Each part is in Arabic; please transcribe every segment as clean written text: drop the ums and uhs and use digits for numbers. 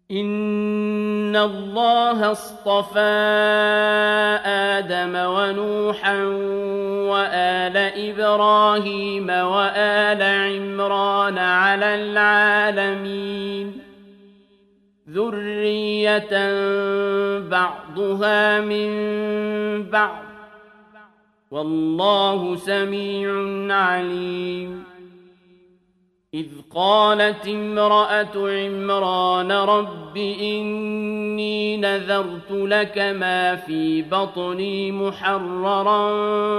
إن الله اصطفى آدم ونوحا وآل إبراهيم وآل عمران على العالمين ذرية بعضها من بعض والله سميع عليم إذ قالت امرأة عمران رب إني نذرت لك ما في بطني محررا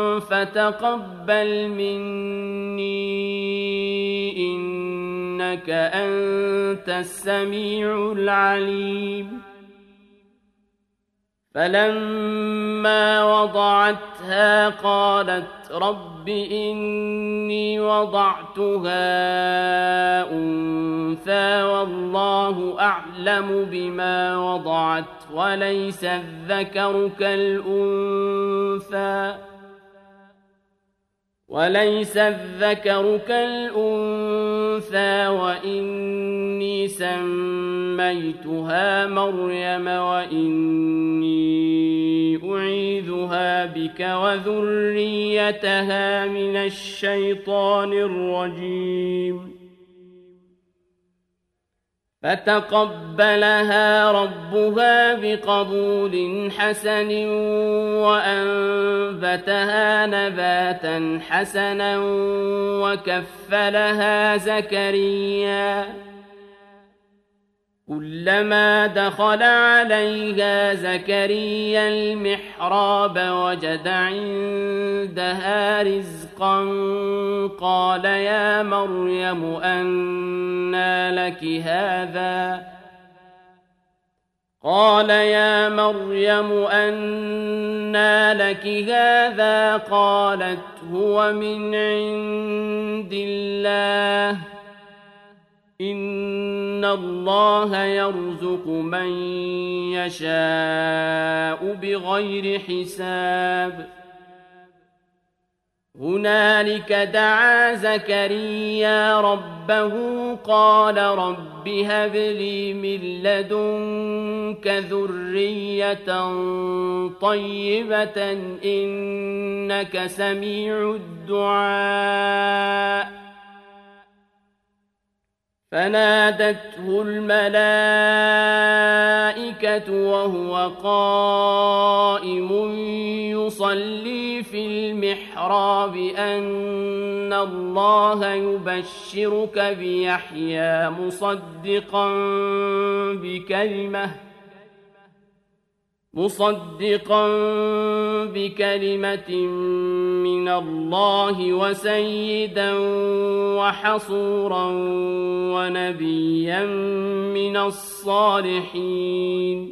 فتقبل مني إنك أنت السميع العليم فلما وضعتها قالت رب إني وضعتها أنثى والله أعلم بما وضعت وليس الذكر كالأنثى وإني سميتها مريم وإني أعيذها بك وذريتها من الشيطان الرجيم فتقبلها ربها بقبول حسن وأنبتها نباتا حسنا وكفلها زكريا كلما دخل عليها زكريا المحراب وجد عندها رزقا قال يا مريم أنى لك هذا قالت هو من عند الله إن الله يرزق من يشاء بغير حساب هنالك دعا زكريا ربه قال رب هب لي من لدنك ذرية طيبة إنك سميع الدعاء فنادته الملائكة وهو قائم يصلي في المحراب أن الله يبشرك بيحيى مصدقا بكلمة من الله وسيدا وحصورا ونبيا من الصالحين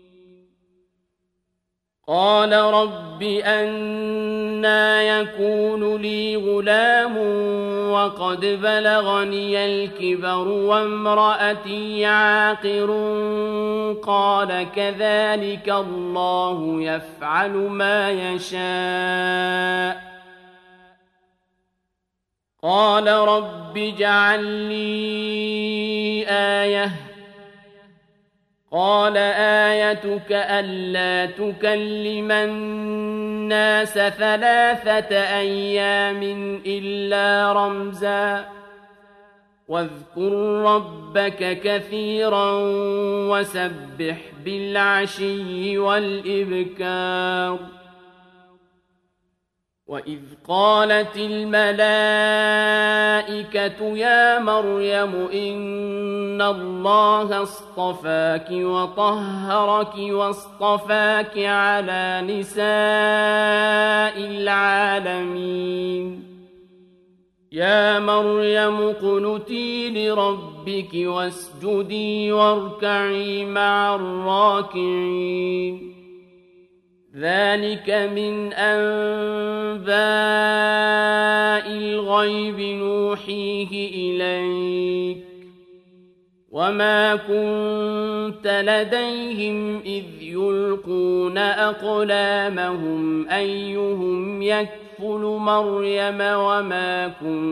قال رب أنى يكون لي غلام وقد بلغني الكبر وامرأتي عاقر قال كذلك الله يفعل ما يشاء قال رب اجعل لي آية قال آيتك ألا تكلم الناس 3 أيام إلا رمزا واذكر ربك كثيرا وسبح بالعشي والإبكار وإذ قالت الملائكة يا مريم إن الله اصطفاك وطهرك واصطفاك على نساء العالمين يا مريم اقنتي لربك واسجدي واركعي مع الراكعين ذلك من أنباء الغيب نوحيه إليك وما كنت لديهم إذ يلقون أقلامهم أيهم يكفل مريم وما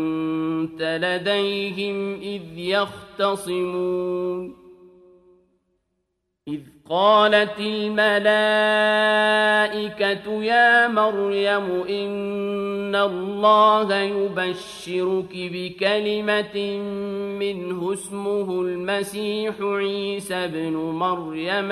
كنت لديهم إذ يختصمون إذ قالت الملائكة يا مريم إن الله يبشرك بكلمة منه اسمه المسيح عيسى بن مريم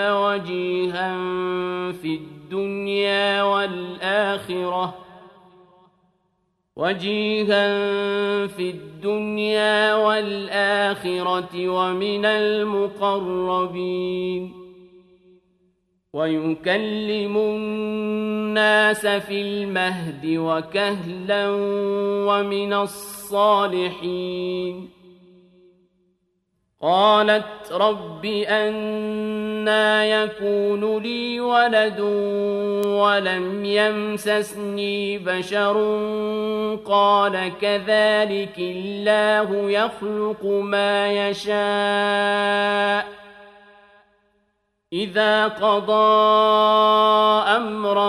وجيها في الدنيا والآخرة ومن المقربين ويكلم الناس في المهد وكهلا ومن الصالحين قالت رب أنى يكون لي ولد ولم يمسسني بشر قال كذلك الله يخلق ما يشاء إذا قضى أمرا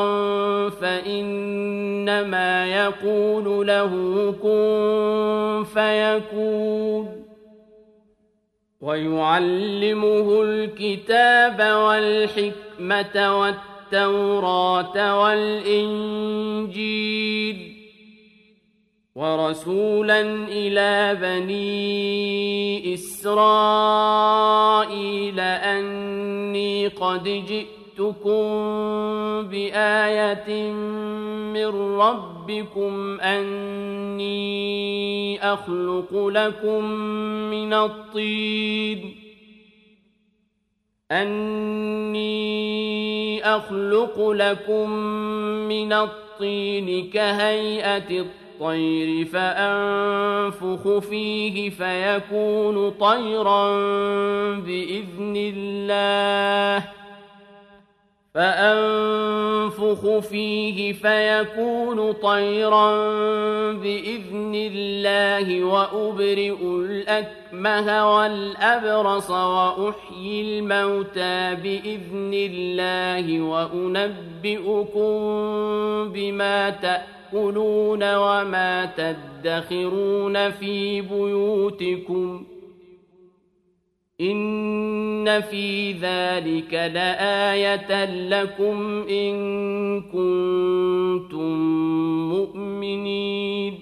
فإنما يقول له كن فيكون ويعلمه الكتاب والحكمة والتوراة والإنجيل ورسولا إلى بني إسرائيل أني قد جئتكم بآية من ربكم أني أخلق لكم من الطين كهيئة الطير فأنفخ فيه فيكون طيرا بإذن الله وأبرئ الأكمه والأبرص وأحيي الموتى بإذن الله وأنبئكم بما تأكلون وما تدخرون في بيوتكم إن في ذلك لآية لكم إن كنتم مؤمنين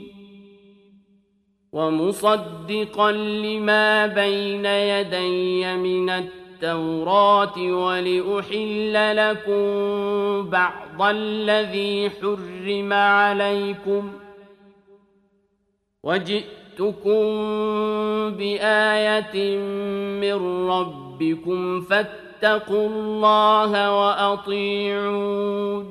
ومصدقا لما بين يدي من التوراة ولأحل لكم بعض الذي حرم عليكم وجئتكم بآية من ربكم فاتقوا الله وأطيعون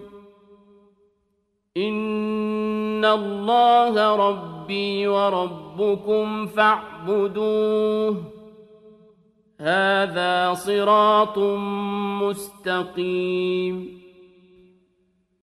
إن الله ربي وربكم فاعبدوه هذا صراط مستقيم